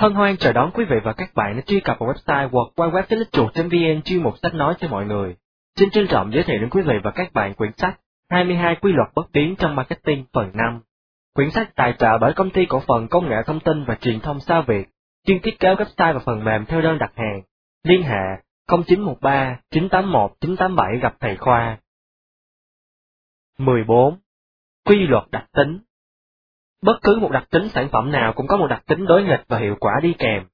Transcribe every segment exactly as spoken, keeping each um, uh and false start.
Hân hoan chào đón quý vị và các bạn đã truy cập vào website w w w chấm chuột chấm vn chuyên mục sách nói cho mọi người. Xin trân trọng giới thiệu đến quý vị và các bạn quyển sách hai mươi hai quy luật bất biến trong marketing phần năm. Quyển sách tài trợ bởi công ty cổ phần công nghệ thông tin và truyền thông Sao Việt, chuyên thiết kế website và phần mềm theo đơn đặt hàng. Liên hệ không chín một ba chín tám một chín tám bảy gặp thầy Khoa. mười bốn. Quy luật đặc tính. Bất cứ một đặc tính sản phẩm nào cũng có một đặc tính đối nghịch và hiệu quả đi kèm.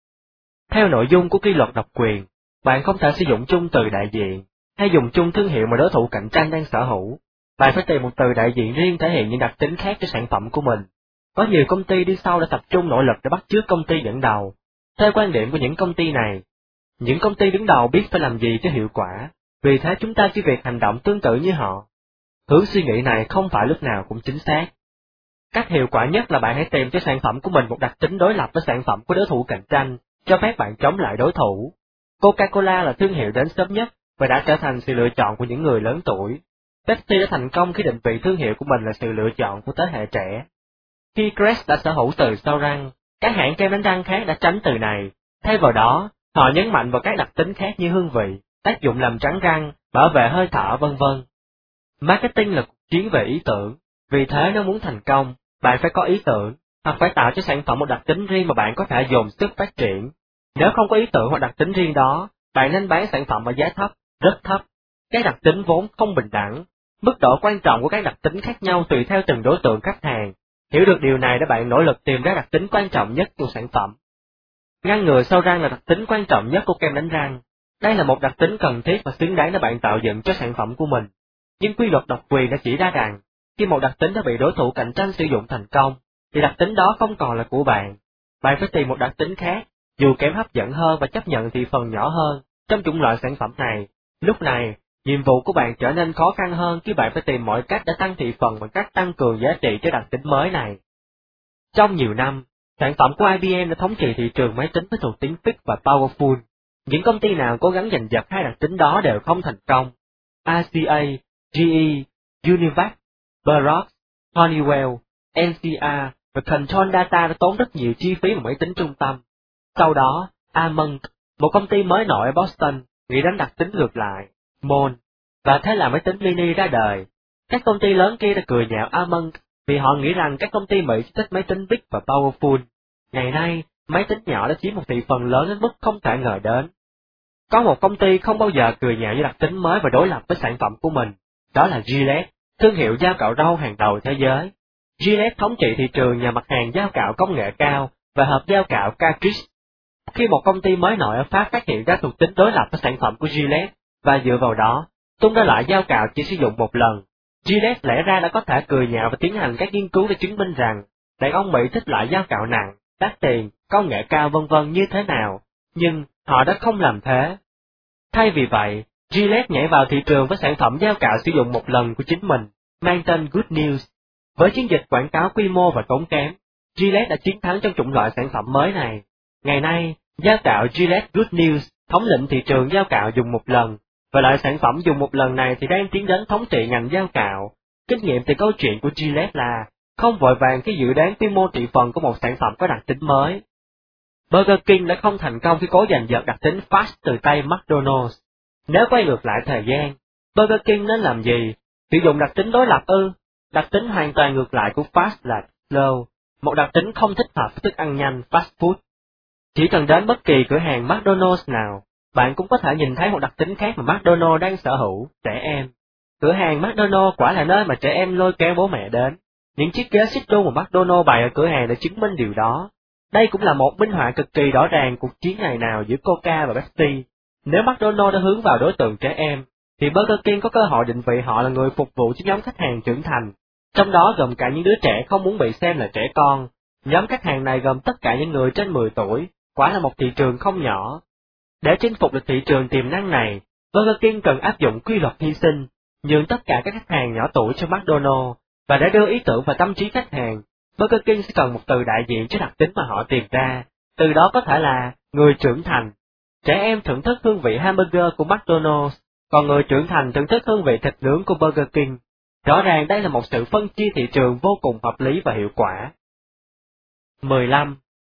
Theo nội dung của quy luật độc quyền, bạn không thể sử dụng chung từ đại diện, hay dùng chung thương hiệu mà đối thủ cạnh tranh đang sở hữu. Bạn phải tìm một từ đại diện riêng thể hiện những đặc tính khác cho sản phẩm của mình. Có nhiều công ty đi sau đã tập trung nỗ lực để bắt chước công ty dẫn đầu. Theo quan điểm của những công ty này, những công ty đứng đầu biết phải làm gì cho hiệu quả, vì thế chúng ta chỉ việc hành động tương tự như họ. Hướng suy nghĩ này không phải lúc nào cũng chính xác. Cách hiệu quả nhất là bạn hãy tìm cho sản phẩm của mình một đặc tính đối lập với sản phẩm của đối thủ cạnh tranh, cho phép bạn chống lại đối thủ. Coca-Cola là thương hiệu đến sớm nhất và đã trở thành sự lựa chọn của những người lớn tuổi. Pepsi đã thành công khi định vị thương hiệu của mình là sự lựa chọn của thế hệ trẻ. Khi Crest đã sở hữu từ sau răng, các hãng kem đánh răng khác đã tránh từ này. Thay vào đó, họ nhấn mạnh vào các đặc tính khác như hương vị, tác dụng làm trắng răng, bảo vệ hơi thở vân vân. Marketing là cuộc chiến về ý tưởng, vì thế nếu muốn thành công, bạn phải có ý tưởng, hoặc phải tạo cho sản phẩm một đặc tính riêng mà bạn có thể dồn sức phát triển. Nếu không có ý tưởng hoặc đặc tính riêng đó, bạn nên bán sản phẩm ở giá thấp, rất thấp. Các đặc tính vốn không bình đẳng, mức độ quan trọng của các đặc tính khác nhau tùy theo từng đối tượng khách hàng. Hiểu được điều này để bạn nỗ lực tìm ra đặc tính quan trọng nhất của sản phẩm. Ngăn ngừa sâu răng là đặc tính quan trọng nhất của kem đánh răng. Đây là một đặc tính cần thiết và xứng đáng để bạn tạo dựng cho sản phẩm của mình. Nhưng quy luật độc quyền đã chỉ ra rằng, khi một đặc tính đã bị đối thủ cạnh tranh sử dụng thành công, thì đặc tính đó không còn là của bạn. Bạn phải tìm một đặc tính khác, dù kém hấp dẫn hơn và chấp nhận thị phần nhỏ hơn, trong chủng loại sản phẩm này. Lúc này, nhiệm vụ của bạn trở nên khó khăn hơn khi bạn phải tìm mọi cách để tăng thị phần bằng cách tăng cường giá trị cho đặc tính mới này. Trong nhiều năm, sản phẩm của I B M đã thống trị thị trường máy tính với thuộc tính Big và Powerful. Những công ty nào cố gắng giành giật hai đặc tính đó đều không thành công. R C A, G E, Univac, Xerox, Honeywell, N C R và Control Data đã tốn rất nhiều chi phí vào máy tính trung tâm. Sau đó, Among, một công ty mới nổi ở Boston, nghĩ đến đặc tính ngược lại, Mon, và thế là máy tính mini ra đời. Các công ty lớn kia đã cười nhạo Among vì họ nghĩ rằng các công ty Mỹ chỉ thích máy tính big và powerful. Ngày nay, máy tính nhỏ đã chiếm một thị phần lớn đến mức không thể ngờ đến. Có một công ty không bao giờ cười nhạo với đặc tính mới và đối lập với sản phẩm của mình, đó là Gillette, thương hiệu dao cạo râu hàng đầu thế giới. Gillette thống trị thị trường nhờ mặt hàng dao cạo công nghệ cao và hộp dao cạo cartridge. Khi một công ty mới nổi ở Pháp phát hiện ra thuộc tính đối lập với sản phẩm của Gillette, và dựa vào đó, tung ra loại dao cạo chỉ sử dụng một lần, Gillette lẽ ra đã có thể cười nhạo và tiến hành các nghiên cứu để chứng minh rằng đàn ông Mỹ thích loại dao cạo nặng, đắt tiền, công nghệ cao vân vân như thế nào, nhưng họ đã không làm thế. Thay vì vậy, Gillette nhảy vào thị trường với sản phẩm dao cạo sử dụng một lần của chính mình, mang tên Good News. Với chiến dịch quảng cáo quy mô và tốn kém, Gillette đã chiến thắng trong chủng loại sản phẩm mới này. Ngày nay, dao cạo Gillette Good News thống lĩnh thị trường dao cạo dùng một lần, và loại sản phẩm dùng một lần này thì đang tiến đến thống trị ngành dao cạo. Kinh nghiệm từ câu chuyện của Gillette là không vội vàng khi dự đoán quy mô thị phần của một sản phẩm có đặc tính mới. Burger King đã không thành công khi cố giành giật đặc tính fast từ tay McDonald's. Nếu quay ngược lại thời gian, Burger King nên làm gì? Sử dụng đặc tính đối lập ư? Đặc tính hoàn toàn ngược lại của fast là slow, một đặc tính không thích hợp với thức ăn nhanh fast food. Chỉ cần đến bất kỳ cửa hàng McDonald's nào, bạn cũng có thể nhìn thấy một đặc tính khác mà McDonald's đang sở hữu, trẻ em. Cửa hàng McDonald's quả là nơi mà trẻ em lôi kéo bố mẹ đến. Những chiếc ghế xích đu mà McDonald's bày ở cửa hàng để chứng minh điều đó. Đây cũng là một minh họa cực kỳ rõ ràng cuộc chiến ngày nào giữa Coca và Pepsi. Nếu McDonald's đã hướng vào đối tượng trẻ em, thì Burger King có cơ hội định vị họ là người phục vụ cho nhóm khách hàng trưởng thành, trong đó gồm cả những đứa trẻ không muốn bị xem là trẻ con. Nhóm khách hàng này gồm tất cả những người trên mười tuổi, quả là một thị trường không nhỏ. Để chinh phục được thị trường tiềm năng này, Burger King cần áp dụng quy luật hy sinh, nhường tất cả các khách hàng nhỏ tuổi cho McDonald's, và để đưa ý tưởng vào tâm trí khách hàng, Burger King sẽ cần một từ đại diện cho đặc tính mà họ tìm ra, từ đó có thể là người trưởng thành. Trẻ em thưởng thức hương vị hamburger của McDonald's, còn người trưởng thành thưởng thức hương vị thịt nướng của Burger King. Rõ ràng đây là một sự phân chia thị trường vô cùng hợp lý và hiệu quả. mười lăm.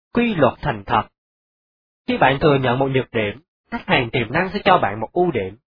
Quy luật thành thật. Khi bạn thừa nhận một nhược điểm, khách hàng tiềm năng sẽ cho bạn một ưu điểm.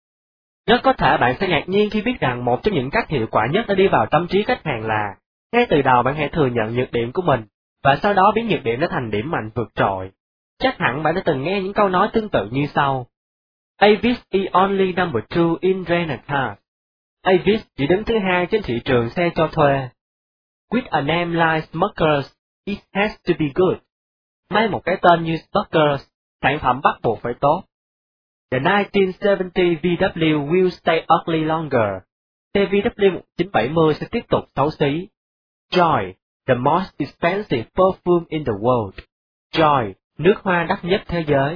Rất có thể bạn sẽ ngạc nhiên khi biết rằng một trong những cách hiệu quả nhất để đi vào tâm trí khách hàng là, ngay từ đầu bạn hãy thừa nhận nhược điểm của mình, và sau đó biến nhược điểm đó thành điểm mạnh vượt trội. Chắc hẳn bạn đã từng nghe những câu nói tương tự như sau. Avis is only number two in rent a car. Avis chỉ đứng thứ hai trên thị trường xe cho thuê. With a name like Smuckers, it has to be good. Mang một cái tên như Smuckers, sản phẩm bắt buộc phải tốt. The nineteen seventy V W will stay ugly longer. Xe V W một chín bảy không sẽ tiếp tục xấu xí. Joy, the most expensive perfume in the world. Joy, nước hoa đắt nhất thế giới.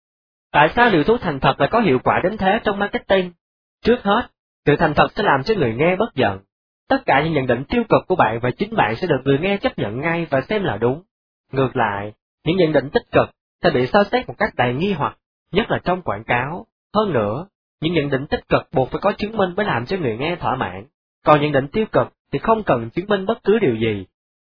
Tại sao liều thuốc thành thật lại có hiệu quả đến thế trong marketing? Trước hết, sự thành thật sẽ làm cho người nghe bất giận. Tất cả những nhận định tiêu cực của bạn và chính bạn sẽ được người nghe chấp nhận ngay và xem là đúng. Ngược lại, những nhận định tích cực sẽ bị soi xét một cách đầy nghi hoặc, nhất là trong quảng cáo. Hơn nữa, những nhận định tích cực buộc phải có chứng minh mới làm cho người nghe thỏa mãn, còn nhận định tiêu cực thì không cần chứng minh bất cứ điều gì.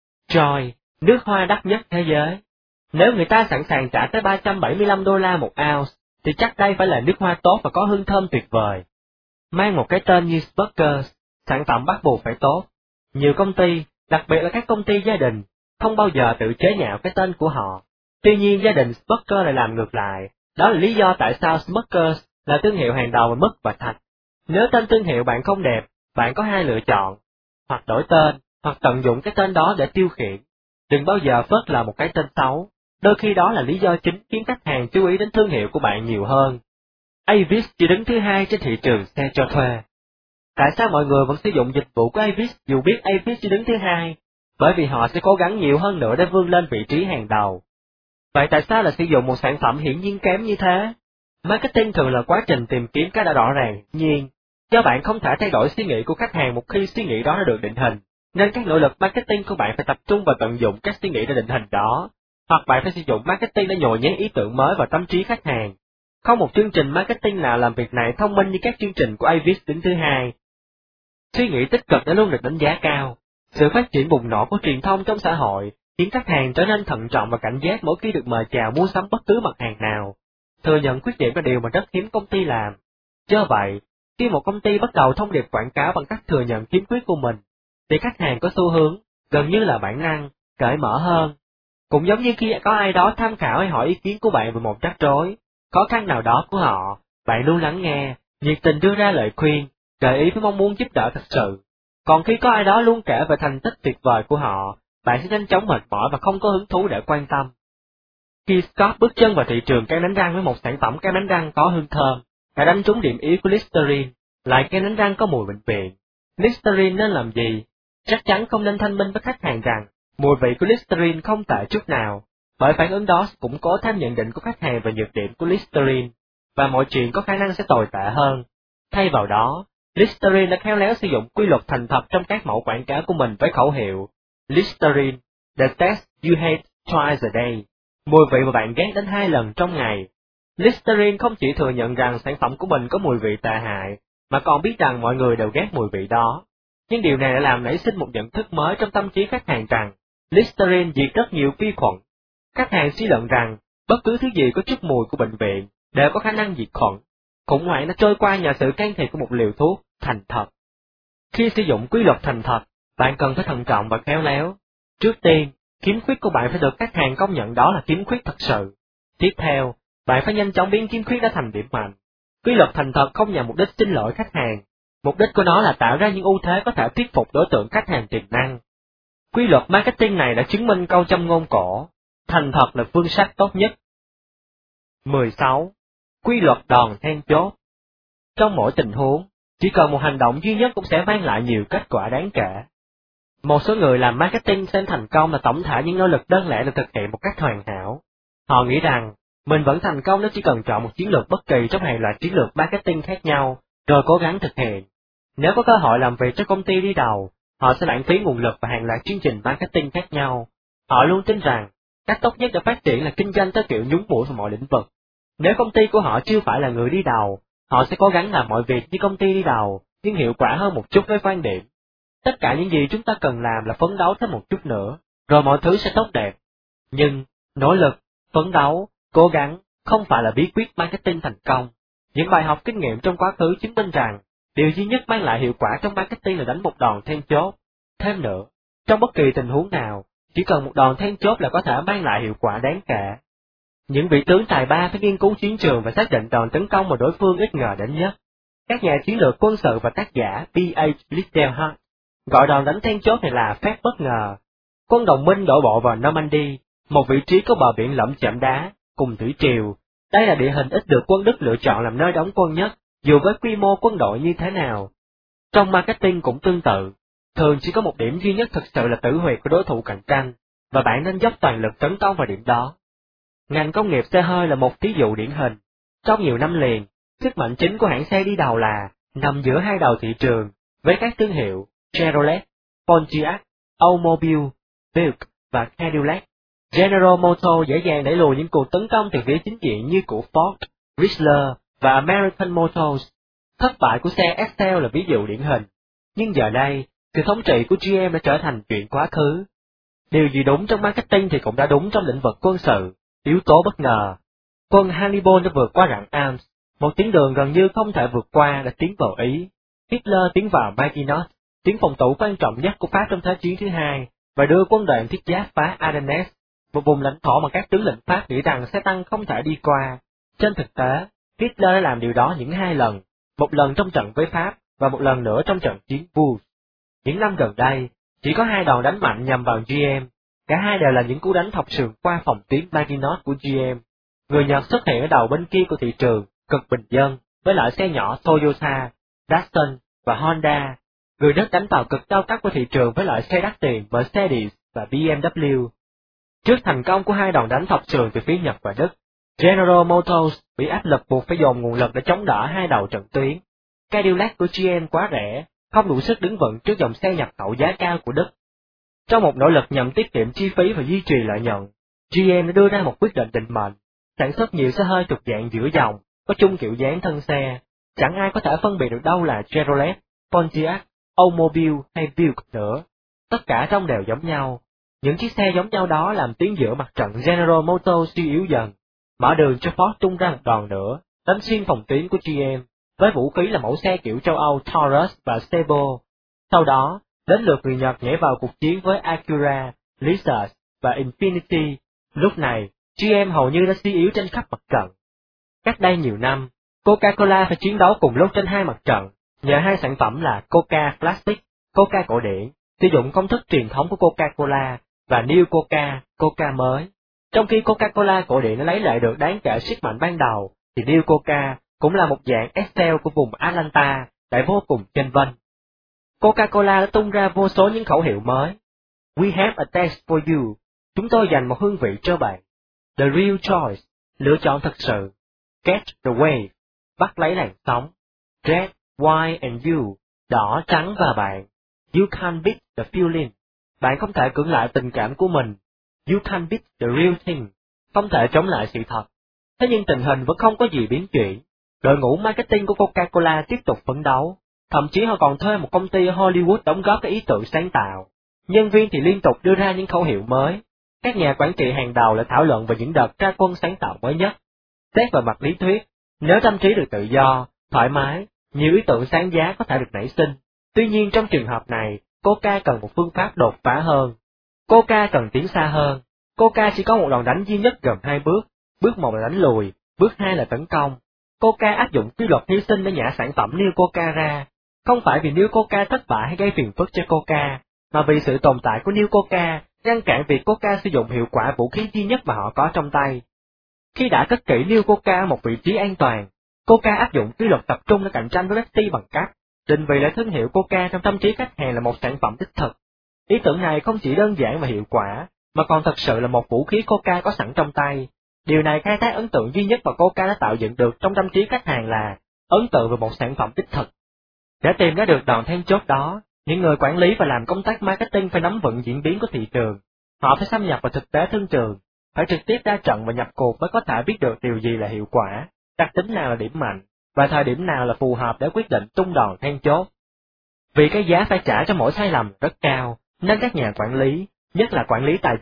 Joy, nước hoa đắt nhất thế giới. Nếu người ta sẵn sàng trả tới ba trăm bảy mươi lăm đô la một ounce, thì chắc đây phải là nước hoa tốt và có hương thơm tuyệt vời. Mang một cái tên như Smuckers, sản phẩm bắt buộc phải tốt. Nhiều công ty, đặc biệt là các công ty gia đình, không bao giờ tự chế nhạo cái tên của họ. Tuy nhiên gia đình Smuckers lại làm ngược lại, đó là lý do tại sao Smuckers là thương hiệu hàng đầu về mứt và thạch. Nếu tên thương hiệu bạn không đẹp, bạn có hai lựa chọn, hoặc đổi tên, hoặc tận dụng cái tên đó để tiêu khiển. Đừng bao giờ phớt lờ một cái tên xấu, đôi khi đó là lý do chính khiến khách hàng chú ý đến thương hiệu của bạn nhiều hơn. Avis chỉ đứng thứ hai trên thị trường xe cho thuê. Tại sao mọi người vẫn sử dụng dịch vụ của Avis dù biết Avis chỉ đứng thứ hai? Bởi vì họ sẽ cố gắng nhiều hơn nữa để vươn lên vị trí hàng đầu. Vậy tại sao là sử dụng một sản phẩm hiển nhiên kém như thế? Marketing thường là quá trình tìm kiếm cái đã rõ ràng, nhiên, do bạn không thể thay đổi suy nghĩ của khách hàng một khi suy nghĩ đó đã được định hình, nên các nỗ lực marketing của bạn phải tập trung vào tận dụng các suy nghĩ đã định hình đó, hoặc bạn phải sử dụng marketing để nhồi nhét ý tưởng mới vào tâm trí khách hàng. Không một chương trình marketing nào làm việc này thông minh như các chương trình của Avis đứng thứ hai. Suy nghĩ tích cực đã luôn được đánh giá cao. Sự phát triển bùng nổ của truyền thông trong xã hội khiến khách hàng trở nên thận trọng và cảnh giác mỗi khi được mời chào mua sắm bất cứ mặt hàng nào. Thừa nhận khuyết điểm là điều mà rất hiếm công ty làm. Do vậy, khi một công ty bắt đầu thông điệp quảng cáo bằng cách thừa nhận khiếm khuyết của mình, thì khách hàng có xu hướng, gần như là bản năng, cởi mở hơn. Cũng giống như khi có ai đó tham khảo hay hỏi ý kiến của bạn về một rắc rối, khó khăn nào đó của họ, bạn luôn lắng nghe, nhiệt tình đưa ra lời khuyên, gợi ý với mong muốn giúp đỡ thật sự. Còn khi có ai đó luôn kể về thành tích tuyệt vời của họ, bạn sẽ nhanh chóng mệt mỏi và không có hứng thú để quan tâm. Khi Scott bước chân vào thị trường kem đánh răng với một sản phẩm kem đánh răng có hương thơm, đã đánh trúng điểm yếu của Listerine, lại kem đánh răng có mùi bệnh viện. Listerine nên làm gì? Chắc chắn không nên thanh minh với khách hàng rằng mùi vị của Listerine không tệ chút nào, bởi phản ứng đó củng cố thêm nhận định của khách hàng về nhược điểm của Listerine, và mọi chuyện có khả năng sẽ tồi tệ hơn. Thay vào đó, Listerine đã khéo léo sử dụng quy luật thành thật trong các mẫu quảng cáo của mình với khẩu hiệu Listerine, the taste you hate twice a day, mùi vị mà bạn ghét đến hai lần trong ngày. Listerine không chỉ thừa nhận rằng sản phẩm của mình có mùi vị tệ hại, mà còn biết rằng mọi người đều ghét mùi vị đó. Nhưng điều này đã làm nảy sinh một nhận thức mới trong tâm trí khách hàng rằng Listerine diệt rất nhiều vi khuẩn. Khách hàng suy luận rằng bất cứ thứ gì có chút mùi của bệnh viện đều có khả năng diệt khuẩn. Khủng hoảng đã trôi qua nhờ sự can thiệp của một liều thuốc thành thật. Khi sử dụng quy luật thành thật, bạn cần phải thận trọng và khéo léo. Trước tiên, khiếm khuyết của bạn phải được khách hàng công nhận đó là khiếm khuyết thật sự. Tiếp theo, bạn phải nhanh chóng biến khiếm khuyết đó thành điểm mạnh. Quy luật thành thật không nhằm mục đích xin lỗi khách hàng. Mục đích của nó là tạo ra những ưu thế có thể thuyết phục đối tượng khách hàng tiềm năng. Quy luật marketing này đã chứng minh câu châm ngôn cổ, thành thật là phương sách tốt nhất. mười sáu. Quy luật đòn then chốt. Trong mỗi tình huống, chỉ cần một hành động duy nhất cũng sẽ mang lại nhiều kết quả đáng kể. Một số người làm marketing xem thành công là tổng thể những nỗ lực đơn lẻ được thực hiện một cách hoàn hảo. Họ nghĩ rằng, mình vẫn thành công nếu chỉ cần chọn một chiến lược bất kỳ trong hàng loạt chiến lược marketing khác nhau, rồi cố gắng thực hiện. Nếu có cơ hội làm việc cho công ty đi đầu, họ sẽ lãng phí nguồn lực và hàng loạt chương trình marketing khác nhau. Họ luôn tin rằng, cách tốt nhất để phát triển là kinh doanh theo kiểu nhúng mũi vào mọi lĩnh vực. Nếu công ty của họ chưa phải là người đi đầu, họ sẽ cố gắng làm mọi việc như công ty đi đầu, nhưng hiệu quả hơn một chút với quan điểm. Tất cả những gì chúng ta cần làm là phấn đấu thêm một chút nữa, rồi mọi thứ sẽ tốt đẹp. Nhưng, Nỗ lực, phấn đấu, cố gắng, không phải là bí quyết marketing thành công. Những bài học kinh nghiệm trong quá khứ chứng minh rằng, điều duy nhất mang lại hiệu quả trong marketing là đánh một đòn then chốt. Thêm nữa, trong bất kỳ tình huống nào, chỉ cần một đòn then chốt là có thể mang lại hiệu quả đáng kể. Những vị tướng tài ba phải nghiên cứu chiến trường và xác định đòn tấn công mà đối phương ít ngờ đến nhất. Các nhà chiến lược quân sự và tác giả B H Littleton gọi đòn đánh then chốt này là phép bất ngờ. Quân đồng minh đổ bộ vào Normandy, một vị trí có bờ biển lẫm chởm đá, cùng thủy triều. Đây là địa hình ít được quân Đức lựa chọn làm nơi đóng quân nhất, dù với quy mô quân đội như thế nào. Trong marketing cũng tương tự, thường chỉ có một điểm duy nhất thực sự là tử huyệt của đối thủ cạnh tranh, và bạn nên dốc toàn lực tấn công vào điểm đó. Ngành công nghiệp xe hơi là một ví dụ điển hình. Trong nhiều năm liền, sức mạnh chính của hãng xe đi đầu là nằm giữa hai đầu thị trường, với các thương hiệu Chevrolet, Pontiac, Oldsmobile, Buick và Cadillac. General Motors dễ dàng đẩy lùi những cuộc tấn công từ phía chính diện như của Ford, Chrysler và American Motors. Thất bại của xe Excel là ví dụ điển hình. Nhưng giờ đây, sự thống trị của G M đã trở thành chuyện quá khứ. Điều gì đúng trong marketing thì cũng đã đúng trong lĩnh vực quân sự, yếu tố bất ngờ. Quân Hannibal đã vượt qua rặng Alps, một tuyến đường gần như không thể vượt qua đã tiến vào Ý. Hitler tiến vào Maginot, tuyến phòng thủ quan trọng nhất của Pháp trong Thế chiến thứ hai, và đưa quân đoàn thiết giáp phá Ardennes, một vùng lãnh thổ mà các tướng lĩnh Pháp nghĩ rằng xe tăng không thể đi qua. Trên thực tế, Hitler đã làm điều đó những hai lần, một lần trong trận với Pháp và một lần nữa trong trận chiến Bulls. Những năm gần đây, chỉ có hai đòn đánh mạnh nhằm vào G M, cả hai đều là những cú đánh thọc sườn qua phòng tuyến Maginot của G M. Người Nhật xuất hiện ở đầu bên kia của thị trường, cực bình dân, với loại xe nhỏ Toyota, Datsun và Honda. Người Đức đánh vào cực cao cấp của thị trường với loại xe đắt tiền Mercedes và B M W. Trước thành công của hai đòn đánh thọc sườn từ phía Nhật và Đức, General Motors bị áp lực buộc phải dồn nguồn lực để chống đỡ hai đầu trận tuyến. Cadillac của G M quá rẻ, không đủ sức đứng vững trước dòng xe nhập khẩu giá cao của Đức. Trong một nỗ lực nhằm tiết kiệm chi phí và duy trì lợi nhuận, G M đã đưa ra một quyết định định mệnh, sản xuất nhiều xe hơi thuộc dạng giữa dòng, có chung kiểu dáng thân xe. Chẳng ai có thể phân biệt được đâu là Chevrolet, Pontiac, Oldsmobile hay Buick nữa. Tất cả trông đều giống nhau. Những chiếc xe giống nhau đó làm tuyến giữa mặt trận General Motors suy yếu dần, mở đường cho Ford tung ra một đòn nữa, đánh xuyên phòng tuyến của G M, với vũ khí là mẫu xe kiểu châu Âu Taurus và Sebo. Sau đó, đến lượt người Nhật nhảy vào cuộc chiến với Acura, Lexus và Infiniti. Lúc này, G M hầu như đã suy yếu trên khắp mặt trận. Cách đây nhiều năm, Coca-Cola phải chiến đấu cùng lúc trên hai mặt trận, nhờ hai sản phẩm là Coca Classic, Coca cổ điển, sử dụng công thức truyền thống của Coca-Cola, và New Coca, Coca mới. Trong khi Coca-Cola cổ điển đã lấy lại được đáng kể sức mạnh ban đầu, thì New Coca cũng là một dạng Excel của vùng Atlanta, lại vô cùng chênh vênh. Coca-Cola đã tung ra vô số những khẩu hiệu mới. We have a taste for you. Chúng tôi dành một hương vị cho bạn. The real choice. Lựa chọn thật sự. Catch the wave. Bắt lấy làn sóng. Red, white and you. Đỏ, trắng và bạn. You can't beat the feeling. Bạn không thể cưỡng lại tình cảm của mình. You can't beat the real thing. Không thể chống lại sự thật. Thế nhưng tình hình vẫn không có gì biến chuyển. Đội ngũ marketing của Coca-Cola tiếp tục phấn đấu. Thậm chí họ còn thuê một công ty ở Hollywood đóng góp cái ý tưởng sáng tạo. Nhân viên thì liên tục đưa ra những khẩu hiệu mới. Các nhà quản trị hàng đầu lại thảo luận về những đợt ra quân sáng tạo mới nhất. Xét về mặt lý thuyết, nếu tâm trí được tự do, thoải mái, nhiều ý tưởng sáng giá có thể được nảy sinh. Tuy nhiên trong trường hợp này, Coca cần một phương pháp đột phá hơn. Coca cần tiến xa hơn. Coca chỉ có một đòn đánh duy nhất gồm hai bước. Bước một là đánh lùi, bước hai là tấn công. Coca áp dụng quy luật hy sinh để nhả sản phẩm New Coca ra. Không phải vì New Coca thất bại hay gây phiền phức cho Coca, mà vì sự tồn tại của New Coca ngăn cản việc Coca sử dụng hiệu quả vũ khí duy nhất mà họ có trong tay. Khi đã cất kỹ New Coca ở một vị trí an toàn, Coca áp dụng quy luật tập trung để cạnh tranh với Pepsi bằng cách định vị lại thương hiệu Coca trong tâm trí khách hàng là một sản phẩm đích thực. Ý tưởng này không chỉ đơn giản và hiệu quả, mà còn thật sự là một vũ khí Coca có sẵn trong tay. Điều này khai thác ấn tượng duy nhất mà Coca đã tạo dựng được trong tâm trí khách hàng là ấn tượng về một sản phẩm đích thực. Để tìm ra được đòn then chốt đó, những người quản lý và làm công tác marketing phải nắm vững diễn biến của thị trường. Họ phải xâm nhập vào thực tế thương trường, phải trực tiếp ra trận và nhập cuộc mới có thể biết được điều gì là hiệu quả, đặc tính nào là điểm mạnh, và thời điểm nào là phù hợp để quyết định tung đòn then chốt. Vì cái giá phải trả cho mỗi sai lầm rất cao, nên các nhà quản lý, nhất là quản lý tài chính,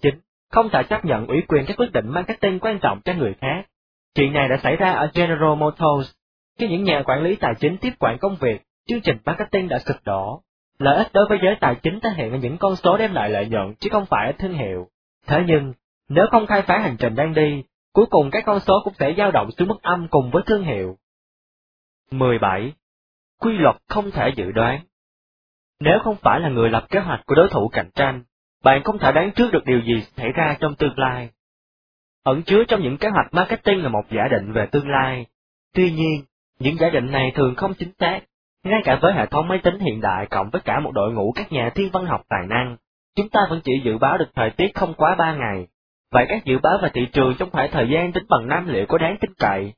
không thể chấp nhận ủy quyền các quyết định marketing quan trọng cho người khác. Chuyện này đã xảy ra ở General Motors, khi những nhà quản lý tài chính tiếp quản công việc, chương trình marketing đã sụp đổ. Lợi ích đối với giới tài chính thể hiện ở những con số đem lại lợi nhuận chứ không phải ở thương hiệu. Thế nhưng, nếu không khai phá hành trình đang đi, cuối cùng các con số cũng sẽ dao động xuống mức âm cùng với thương hiệu. mười bảy. Quy luật không thể dự đoán. Nếu không phải là người lập kế hoạch của đối thủ cạnh tranh, bạn không thể đoán trước được điều gì xảy ra trong tương lai. Ẩn chứa trong những kế hoạch marketing là một giả định về tương lai. Tuy nhiên, những giả định này thường không chính xác. Ngay cả với hệ thống máy tính hiện đại cộng với cả một đội ngũ các nhà thiên văn học tài năng, chúng ta vẫn chỉ dự báo được thời tiết không quá ba ngày. Vậy các dự báo về thị trường trong khoảng thời gian tính bằng năm liệu có đáng tin cậy?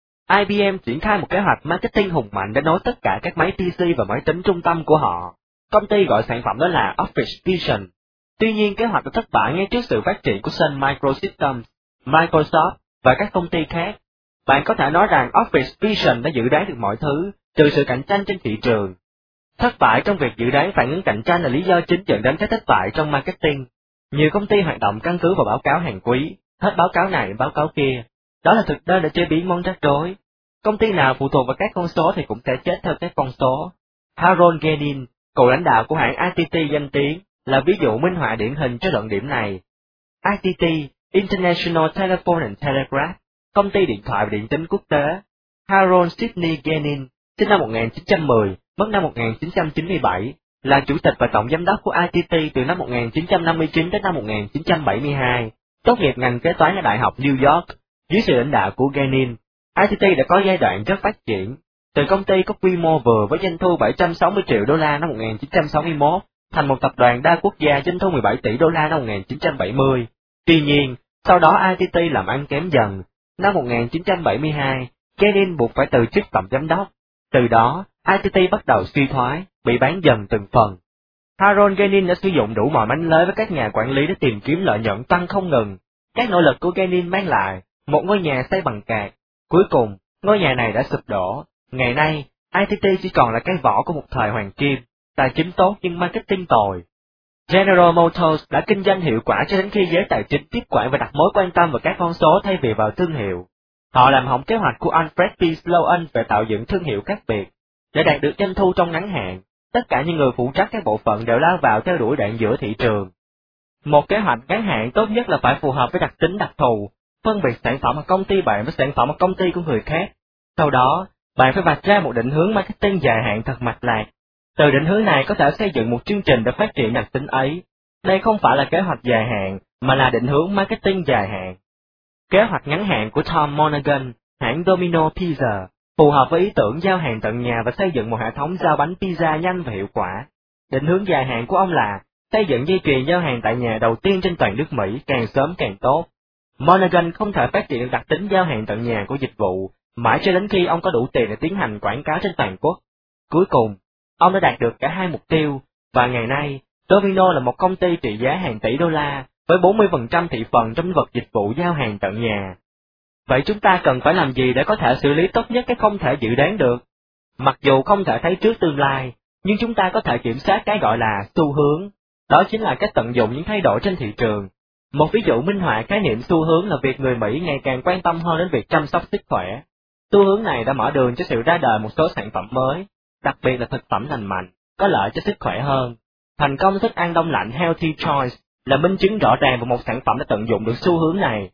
I B M triển khai một kế hoạch marketing hùng mạnh để nối tất cả các máy pê xê và máy tính trung tâm của họ. Công ty gọi sản phẩm đó là Office Vision. Tuy nhiên kế hoạch đã thất bại ngay trước sự phát triển của Sun Microsystems, Microsoft và các công ty khác. Bạn có thể nói rằng Office Vision đã dự đoán được mọi thứ, trừ sự cạnh tranh trên thị trường. Thất bại trong việc dự đoán phản ứng cạnh tranh là lý do chính dẫn đến các thất bại trong marketing. Nhiều công ty hoạt động căn cứ vào báo cáo hàng quý, hết báo cáo này báo cáo kia. Đó là thực đơn để chế biến món rắc rối. Công ty nào phụ thuộc vào các con số thì cũng sẽ chết theo các con số. Harold Genin, cựu lãnh đạo của hãng I T T danh tiếng, là ví dụ minh họa điển hình cho luận điểm này. I T T, International Telephone and Telegraph, công ty điện thoại và điện tín quốc tế. Harold Sidney Genin, sinh năm một nghìn chín trăm mười, mất năm một nghìn chín trăm chín mươi bảy, là chủ tịch và tổng giám đốc của I T T từ năm một nghìn chín trăm năm mươi chín đến năm một nghìn chín trăm bảy mươi hai, tốt nghiệp ngành kế toán ở Đại học New York. Dưới sự lãnh đạo của Genin, I T T đã có giai đoạn rất phát triển. Từ công ty có quy mô vừa với doanh thu bảy trăm sáu mươi triệu đô la năm một nghìn chín trăm sáu mươi mốt, thành một tập đoàn đa quốc gia doanh thu mười bảy tỷ đô la năm một nghìn chín trăm bảy mươi. Tuy nhiên, sau đó I T T làm ăn kém dần. Năm một nghìn chín trăm bảy mươi hai, Genin buộc phải từ chức tổng giám đốc. Từ đó, I T T bắt đầu suy thoái, bị bán dần từng phần. Harold Genin đã sử dụng đủ mọi mánh lới với các nhà quản lý để tìm kiếm lợi nhuận tăng không ngừng. Các nỗ lực của Genin mang lại một ngôi nhà xây bằng cát. Cuối cùng, ngôi nhà này đã sụp đổ. Ngày nay, I T T chỉ còn là cái vỏ của một thời hoàng kim, tài chính tốt nhưng marketing tồi. General Motors đã kinh doanh hiệu quả cho đến khi giới tài chính tiếp quản và đặt mối quan tâm vào các con số thay vì vào thương hiệu. Họ làm hỏng kế hoạch của Alfred P. Sloan về tạo dựng thương hiệu khác biệt. Để đạt được doanh thu trong ngắn hạn, tất cả những người phụ trách các bộ phận đều lao vào theo đuổi đoạn giữa thị trường. Một kế hoạch ngắn hạn tốt nhất là phải phù hợp với đặc tính đặc thù, phân biệt sản phẩm của công ty bạn với sản phẩm của công ty của người khác. Sau đó, bạn phải vạch ra một định hướng marketing dài hạn thật mạch lạc. Từ định hướng này có thể xây dựng một chương trình để phát triển đặc tính ấy. Đây không phải là kế hoạch dài hạn, mà là định hướng marketing dài hạn. Kế hoạch ngắn hạn của Tom Monaghan, hãng Domino Pizza, phù hợp với ý tưởng giao hàng tận nhà và xây dựng một hệ thống giao bánh pizza nhanh và hiệu quả. Định hướng dài hạn của ông là xây dựng dây chuyền giao hàng tại nhà đầu tiên trên toàn nước Mỹ, càng sớm càng tốt. Monaghan không thể phát triển được đặc tính giao hàng tận nhà của dịch vụ, mãi cho đến khi ông có đủ tiền để tiến hành quảng cáo trên toàn quốc. Cuối cùng, ông đã đạt được cả hai mục tiêu, và ngày nay, Domino là một công ty trị giá hàng tỷ đô la, với bốn mươi phần trăm thị phần trong lĩnh vực dịch vụ giao hàng tận nhà. Vậy chúng ta cần phải làm gì để có thể xử lý tốt nhất cái không thể dự đoán được? Mặc dù không thể thấy trước tương lai, nhưng chúng ta có thể kiểm soát cái gọi là xu hướng. Đó chính là cách tận dụng những thay đổi trên thị trường. Một ví dụ minh họa khái niệm xu hướng là việc người Mỹ ngày càng quan tâm hơn đến việc chăm sóc sức khỏe. Xu hướng này đã mở đường cho sự ra đời một số sản phẩm mới, đặc biệt là thực phẩm lành mạnh, có lợi cho sức khỏe hơn. Thành công thức ăn đông lạnh Healthy Choice là minh chứng rõ ràng về một sản phẩm đã tận dụng được xu hướng này.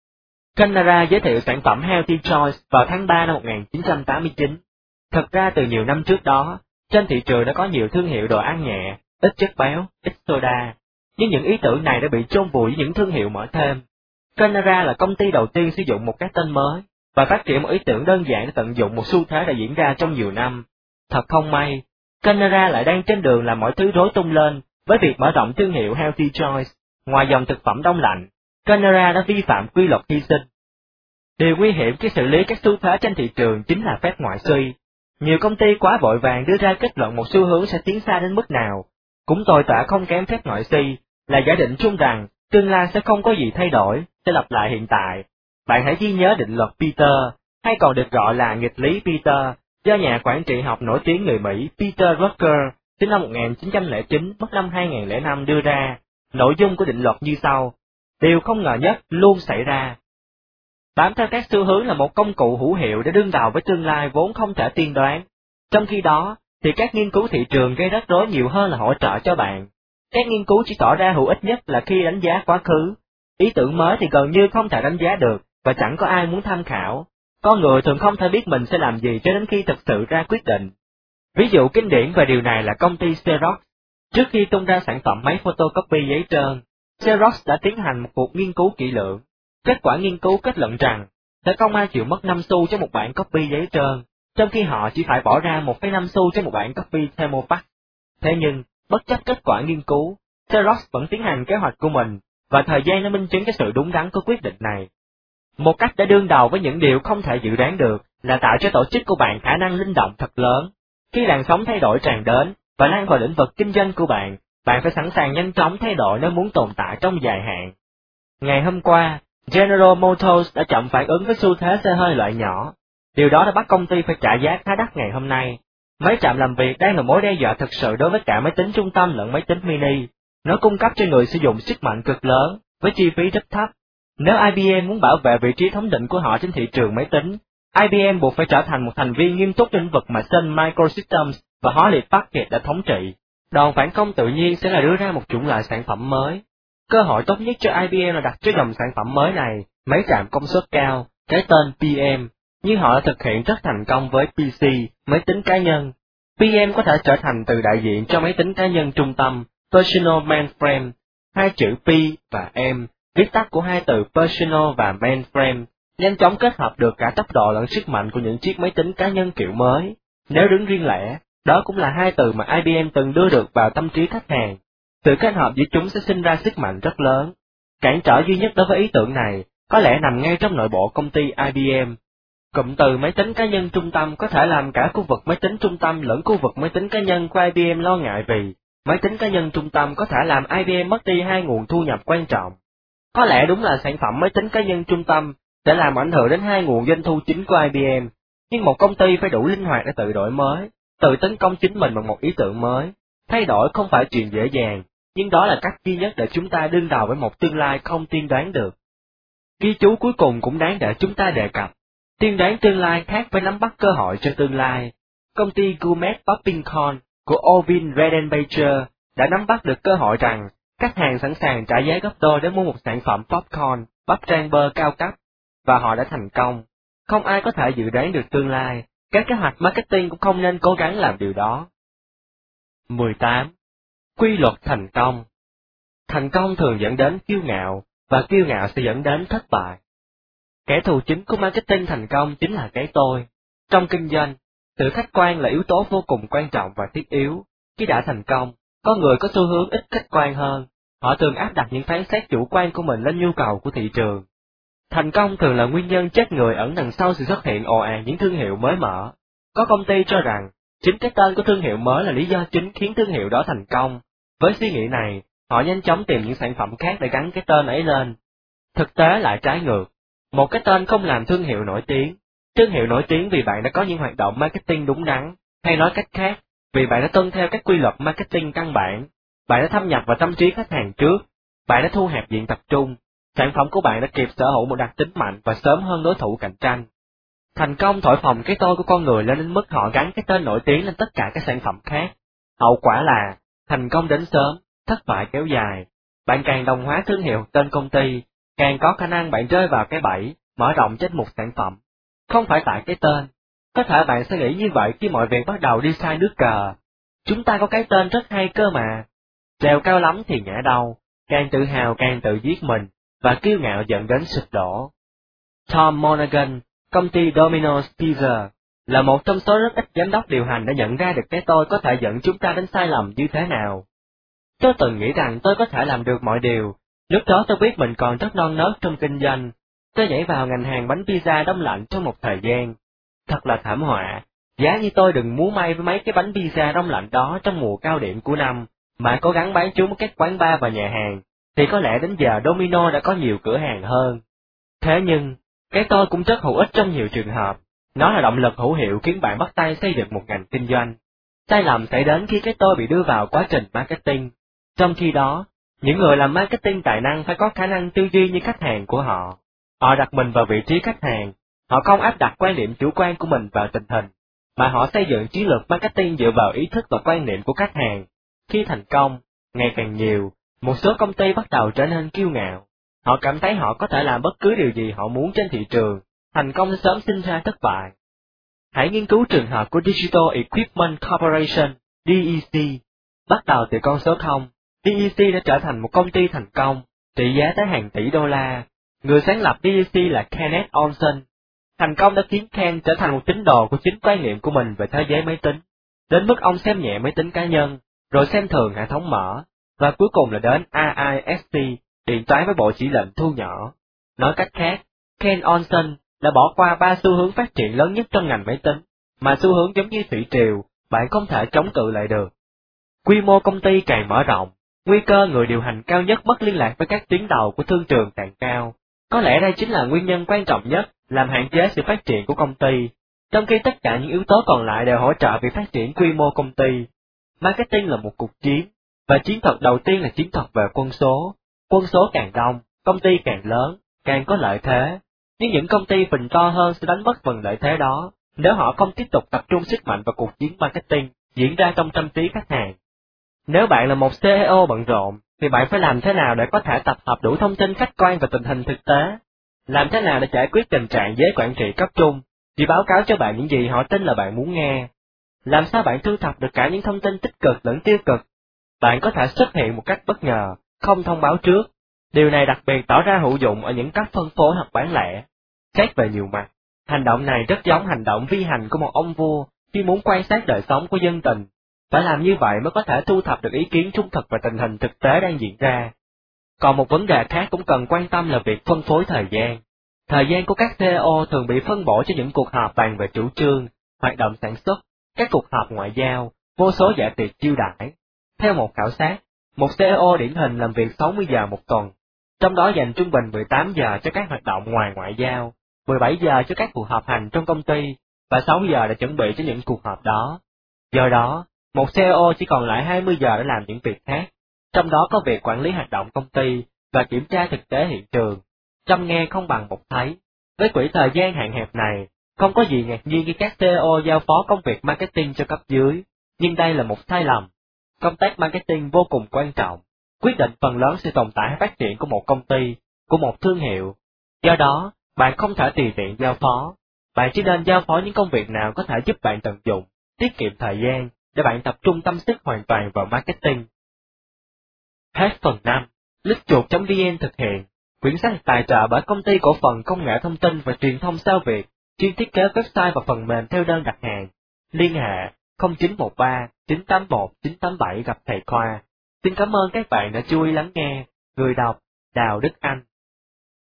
Canara giới thiệu sản phẩm Healthy Choice vào tháng ba năm một nghìn chín trăm tám mươi chín. Thật ra từ nhiều năm trước đó, trên thị trường đã có nhiều thương hiệu đồ ăn nhẹ, ít chất béo, ít soda, nhưng những ý tưởng này đã bị chôn vùi với những thương hiệu mở thêm. Canara là công ty đầu tiên sử dụng một cái tên mới, và phát triển một ý tưởng đơn giản để tận dụng một xu thế đã diễn ra trong nhiều năm. Thật không may, Canara lại đang trên đường làm mọi thứ rối tung lên với việc mở rộng thương hiệu Healthy Choice. Ngoài dòng thực phẩm đông lạnh, Canara đã vi phạm quy luật hy sinh. Điều nguy hiểm khi xử lý các xu thế trên thị trường chính là phép ngoại suy. Nhiều công ty quá vội vàng đưa ra kết luận một xu hướng sẽ tiến xa đến mức nào. Cũng tồi tệ không kém phép ngoại suy là giả định chung rằng tương lai sẽ không có gì thay đổi, sẽ lặp lại hiện tại. Bạn hãy ghi nhớ định luật Peter, hay còn được gọi là nghịch lý Peter, do nhà quản trị học nổi tiếng người Mỹ Peter Drucker, sinh năm một nghìn chín trăm lẻ chín, mất năm hai nghìn lẻ năm đưa ra. Nội dung của định luật như sau. điều không ngờ nhất luôn xảy ra. Bám theo các xu hướng là một công cụ hữu hiệu để đương đầu với tương lai vốn không thể tiên đoán. Trong khi đó, thì các nghiên cứu thị trường gây rắc rối nhiều hơn là hỗ trợ cho bạn. Các nghiên cứu chỉ tỏ ra hữu ích nhất là khi đánh giá quá khứ. Ý tưởng mới thì gần như không thể đánh giá được, và chẳng có ai muốn tham khảo. Con người thường không thể biết mình sẽ làm gì cho đến khi thực sự ra quyết định. Ví dụ kinh điển về điều này là công ty Xerox. Trước khi tung ra sản phẩm máy photocopy giấy trơn, Xerox đã tiến hành một cuộc nghiên cứu kỹ lưỡng. Kết quả nghiên cứu kết luận rằng, sẽ không ai chịu mất năm xu cho một bản copy giấy trơn, trong khi họ chỉ phải bỏ ra một phẩy năm xu cho một bản copy Thermofax. Thế nhưng, bất chấp kết quả nghiên cứu, Xerox vẫn tiến hành kế hoạch của mình, và thời gian đã minh chứng cái sự đúng đắn của quyết định này. Một cách để đương đầu với những điều không thể dự đoán được là tạo cho tổ chức của bạn khả năng linh động thật lớn. Khi làn sóng thay đổi tràn đến và lan vào lĩnh vực kinh doanh của bạn, bạn phải sẵn sàng nhanh chóng thay đổi nếu muốn tồn tại trong dài hạn. Ngày hôm qua, General Motors đã chậm phản ứng với xu thế xe hơi loại nhỏ. Điều đó đã bắt công ty phải trả giá khá đắt ngày hôm nay. Mấy trạm làm việc đang là mối đe dọa thực sự đối với cả máy tính trung tâm lẫn máy tính mini. Nó cung cấp cho người sử dụng sức mạnh cực lớn, với chi phí rất thấp. Nếu I B M muốn bảo vệ vị trí thống định của họ trên thị trường máy tính, I B M buộc phải trở thành một thành viên nghiêm túc lĩnh vực mà Sun Microsystems và Hewlett Packard đã thống trị. Đòn phản công tự nhiên sẽ là đưa ra một chủng loại sản phẩm mới. Cơ hội tốt nhất cho I B M là đặt cho dòng sản phẩm mới này máy trạm công suất cao, cái tên P M, nhưng họ đã thực hiện rất thành công với P C, máy tính cá nhân. P M có thể trở thành từ đại diện cho máy tính cá nhân trung tâm, Personal Mainframe, hai chữ P và M, viết tắt của hai từ Personal và Mainframe, nhanh chóng kết hợp được cả tốc độ lẫn sức mạnh của những chiếc máy tính cá nhân kiểu mới. Nếu đứng riêng lẻ, đó cũng là hai từ mà I B M từng đưa được vào tâm trí khách hàng. Sự kết hợp giữa chúng sẽ sinh ra sức mạnh rất lớn. Cản trở duy nhất đối với ý tưởng này có lẽ nằm ngay trong nội bộ công ty I B M. Cụm từ máy tính cá nhân trung tâm có thể làm cả khu vực máy tính trung tâm lẫn khu vực máy tính cá nhân của I B M lo ngại vì máy tính cá nhân trung tâm có thể làm I B M mất đi hai nguồn thu nhập quan trọng. Có lẽ đúng là sản phẩm máy tính cá nhân trung tâm sẽ làm ảnh hưởng đến hai nguồn doanh thu chính của I B M, nhưng một công ty phải đủ linh hoạt để tự đổi mới, tự tấn công chính mình bằng một ý tưởng mới. Thay đổi không phải chuyện dễ dàng, nhưng đó là cách duy nhất để chúng ta đương đầu với một tương lai không tiên đoán được. Ghi chú cuối cùng cũng đáng để chúng ta đề cập. Tiên đoán tương lai khác với nắm bắt cơ hội cho tương lai. Công ty Gourmet Popping Corn của Ovin Redenbacher đã nắm bắt được cơ hội rằng khách hàng sẵn sàng trả giá gấp đôi để mua một sản phẩm popcorn, bắp rang bơ cao cấp, và họ đã thành công. Không ai có thể dự đoán được tương lai, các kế hoạch marketing cũng không nên cố gắng làm điều đó. mười tám. Quy luật thành công. Thành công thường dẫn đến kiêu ngạo, và kiêu ngạo sẽ dẫn đến thất bại. Kẻ thù chính của marketing thành công chính là cái tôi. Trong kinh doanh, sự khách quan là yếu tố vô cùng quan trọng và thiết yếu. Khi đã thành công, có người có xu hướng ít khách quan hơn, họ thường áp đặt những phán xét chủ quan của mình lên nhu cầu của thị trường. Thành công thường là nguyên nhân chết người ẩn đằng sau sự xuất hiện ồ ạt những thương hiệu mới mở. Có công ty cho rằng, chính cái tên của thương hiệu mới là lý do chính khiến thương hiệu đó thành công. Với suy nghĩ này, họ nhanh chóng tìm những sản phẩm khác để gắn cái tên ấy lên. Thực tế lại trái ngược. Một cái tên không làm thương hiệu nổi tiếng. Thương hiệu nổi tiếng vì bạn đã có những hoạt động marketing đúng đắn, hay nói cách khác, vì bạn đã tuân theo các quy luật marketing căn bản. Bạn đã thâm nhập vào tâm trí khách hàng trước. Bạn đã thu hẹp diện tập trung. Sản phẩm của bạn đã kịp sở hữu một đặc tính mạnh và sớm hơn đối thủ cạnh tranh. Thành công thổi phồng cái tôi của con người lên đến mức họ gắn cái tên nổi tiếng lên tất cả các sản phẩm khác. Hậu quả là, thành công đến sớm, thất bại kéo dài. Bạn càng đồng hóa thương hiệu tên công ty, càng có khả năng bạn rơi vào cái bẫy, mở rộng danh mục sản phẩm. Không phải tại cái tên. Có thể bạn sẽ nghĩ như vậy khi mọi việc bắt đầu đi sai nước cờ. Chúng ta có cái tên rất hay cơ mà. Trèo cao lắm thì ngã đầu, càng tự hào càng tự giết mình, và kiêu ngạo dẫn đến sụp đổ. Tom Monaghan, công ty Domino's Pizza, là một trong số rất ít giám đốc điều hành đã nhận ra được cái tôi có thể dẫn chúng ta đến sai lầm như thế nào. Tôi từng nghĩ rằng tôi có thể làm được mọi điều, lúc đó tôi biết mình còn rất non nớt trong kinh doanh. Tôi nhảy vào ngành hàng bánh pizza đông lạnh trong một thời gian. Thật là thảm họa, giá như tôi đừng múa may với mấy cái bánh pizza đông lạnh đó trong mùa cao điểm của năm, mà cố gắng bán chúng ở các quán bar và nhà hàng, thì có lẽ đến giờ Domino đã có nhiều cửa hàng hơn. Thế nhưng, cái tôi cũng rất hữu ích trong nhiều trường hợp. Nó là động lực hữu hiệu khiến bạn bắt tay xây dựng một ngành kinh doanh. Sai lầm xảy đến khi cái tôi bị đưa vào quá trình marketing. Trong khi đó, Những người làm marketing tài năng phải có khả năng tư duy như khách hàng của họ. Họ đặt mình vào vị trí khách hàng, họ không áp đặt quan điểm chủ quan của mình vào tình hình, mà họ xây dựng chiến lược marketing dựa vào ý thức và quan niệm của khách hàng. Khi thành công, ngày càng nhiều, một số công ty bắt đầu trở nên kiêu ngạo. Họ cảm thấy họ có thể làm bất cứ điều gì họ muốn trên thị trường, thành công sớm sinh ra thất bại. Hãy nghiên cứu trường hợp của Digital Equipment Corporation, D E C. Bắt đầu từ con số không, D E C đã trở thành một công ty thành công, trị giá tới hàng tỷ đô la. Người sáng lập D E C là Kenneth Olsen. Thành công đã khiến Ken trở thành một tín đồ của chính quan niệm của mình về thế giới máy tính, đến mức ông xem nhẹ máy tính cá nhân, rồi xem thường hệ thống mở, và cuối cùng là đến A I S P, điện toán với bộ chỉ lệnh thu nhỏ. Nói cách khác, Ken Olsen đã bỏ qua ba xu hướng phát triển lớn nhất trong ngành máy tính, mà xu hướng giống như thủy triều, bạn không thể chống cự lại được. Quy mô công ty càng mở rộng, nguy cơ người điều hành cao nhất mất liên lạc với các tuyến đầu của thương trường càng cao. Có lẽ đây chính là nguyên nhân quan trọng nhất làm hạn chế sự phát triển của công ty, trong khi tất cả những yếu tố còn lại đều hỗ trợ việc phát triển quy mô công ty. Marketing là một cuộc chiến, và chiến thuật đầu tiên là chiến thuật về quân số. Quân số càng đông, công ty càng lớn, càng có lợi thế. Nhưng những công ty phình to hơn sẽ đánh mất phần lợi thế đó, nếu họ không tiếp tục tập trung sức mạnh vào cuộc chiến marketing diễn ra trong tâm trí khách hàng. Nếu bạn là một C E O bận rộn, thì bạn phải làm thế nào để có thể tập hợp đủ thông tin khách quan và tình hình thực tế? Làm thế nào để giải quyết tình trạng giới quản trị cấp trung, chỉ báo cáo cho bạn những gì họ tin là bạn muốn nghe? Làm sao bạn thu thập được cả những thông tin tích cực lẫn tiêu cực? Bạn có thể xuất hiện một cách bất ngờ, không thông báo trước. Điều này đặc biệt tỏ ra hữu dụng ở những cách phân phối hoặc bán lẻ. Xét về nhiều mặt, hành động này rất giống hành động vi hành của một ông vua khi muốn quan sát đời sống của dân tình. Phải làm như vậy mới có thể thu thập được ý kiến trung thực về tình hình thực tế đang diễn ra. Còn một vấn đề khác cũng cần quan tâm là việc phân phối thời gian. Thời gian của các C E O thường bị phân bổ cho những cuộc họp bàn về chủ trương, hoạt động sản xuất, các cuộc họp ngoại giao, vô số dạ tiệc chiêu đãi. Theo một khảo sát, một C E O điển hình làm việc sáu mươi giờ một tuần, trong đó dành trung bình mười tám giờ cho các hoạt động ngoài ngoại giao, mười bảy giờ cho các cuộc họp hành trong công ty, và sáu giờ để chuẩn bị cho những cuộc họp đó. Do đó, một C E O chỉ còn lại hai mươi giờ để làm những việc khác, trong đó có việc quản lý hoạt động công ty và kiểm tra thực tế hiện trường. Trăm nghe không bằng một thấy. Với quỹ thời gian hạn hẹp này, không có gì ngạc nhiên khi các C E O giao phó công việc marketing cho cấp dưới, nhưng đây là một sai lầm. Công tác marketing vô cùng quan trọng, quyết định phần lớn sự tồn tại hay phát triển của một công ty, của một thương hiệu. Do đó, bạn không thể tùy tiện giao phó. Bạn chỉ nên giao phó những công việc nào có thể giúp bạn tận dụng, tiết kiệm thời gian, để bạn tập trung tâm sức hoàn toàn vào marketing. Hết phần năm. Click chuột chấm vn thực hiện. Quyển sách tài trợ bởi công ty cổ phần công nghệ thông tin và truyền thông Sao Việt, chuyên thiết kế website và phần mềm theo đơn đặt hàng. Liên hệ không chín một ba chín tám một chín tám bảy gặp thầy Khoa. Xin cảm ơn các bạn đã chú ý lắng nghe. Người đọc Đào Đức Anh.